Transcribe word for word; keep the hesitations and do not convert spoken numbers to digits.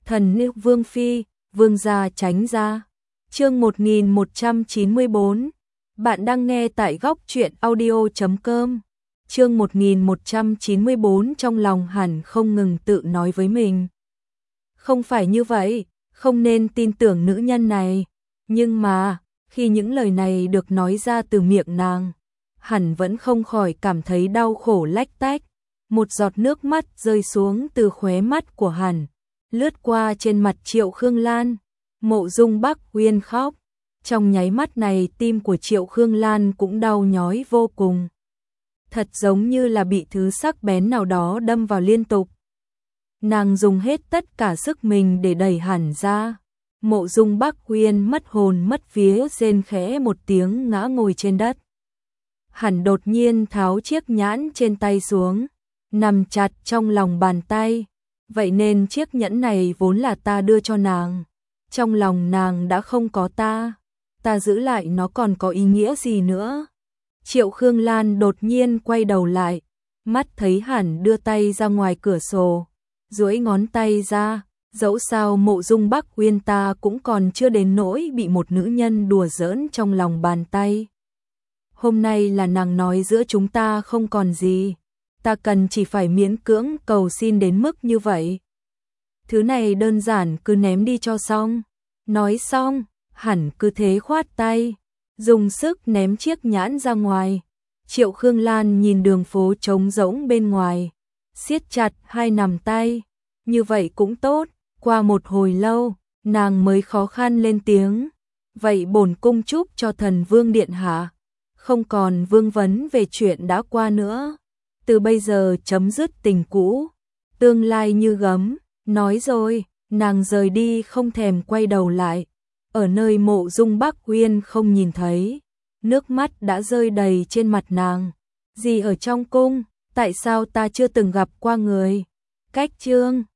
Thần nữ vương phi, vương gia tránh ra. Chương một nghìn một trăm chín mươi bốn. Bạn đang nghe tại góc truyện audio chấm com. Chương một nghìn một trăm chín mươi bốn, trong lòng hẳn không ngừng tự nói với mình. Không phải như vậy, không nên tin tưởng nữ nhân này. Nhưng mà, khi những lời này được nói ra từ miệng nàng, hẳn vẫn không khỏi cảm thấy đau khổ lách tách. Một giọt nước mắt rơi xuống từ khóe mắt của hẳn, lướt qua trên mặt Triệu Khương Lan. Mộ Dung Bắc Uyên khóc. Trong nháy mắt này tim của Triệu Khương Lan cũng đau nhói vô cùng. Thật giống như là bị thứ sắc bén nào đó đâm vào liên tục. Nàng dùng hết tất cả sức mình để đẩy hẳn ra. Mộ Dung Bắc Uyên mất hồn mất vía rên khẽ một tiếng ngã ngồi trên đất. Hẳn đột nhiên tháo chiếc nhẫn trên tay xuống, nằm chặt trong lòng bàn tay. Vậy nên chiếc nhẫn này vốn là ta đưa cho nàng. Trong lòng nàng đã không có ta, ta giữ lại nó còn có ý nghĩa gì nữa? Triệu Khương Lan đột nhiên quay đầu lại, mắt thấy hẳn đưa tay ra ngoài cửa sổ, duỗi ngón tay ra. Dẫu sao Mộ Dung Bắc Uyên ta cũng còn chưa đến nỗi bị một nữ nhân đùa giỡn trong lòng bàn tay. Hôm nay là nàng nói giữa chúng ta không còn gì, ta cần chỉ phải miễn cưỡng cầu xin đến mức như vậy. Thứ này đơn giản cứ ném đi cho xong. Nói xong, hẳn cứ thế khoát tay, dùng sức ném chiếc nhẫn ra ngoài. Triệu Khương Lan nhìn đường phố trống rỗng bên ngoài, siết chặt hai nắm tay. Như vậy cũng tốt. Qua một hồi lâu, nàng mới khó khăn lên tiếng. Vậy bổn cung chúc cho thần vương điện hạ không còn vương vấn về chuyện đã qua nữa. Từ bây giờ chấm dứt tình cũ, tương lai như gấm. Nói rồi, nàng rời đi không thèm quay đầu lại. Ở nơi Mộ Dung Bắc Uyên không nhìn thấy, nước mắt đã rơi đầy trên mặt nàng. Gì ở trong cung, tại sao ta chưa từng gặp qua người? Cách chương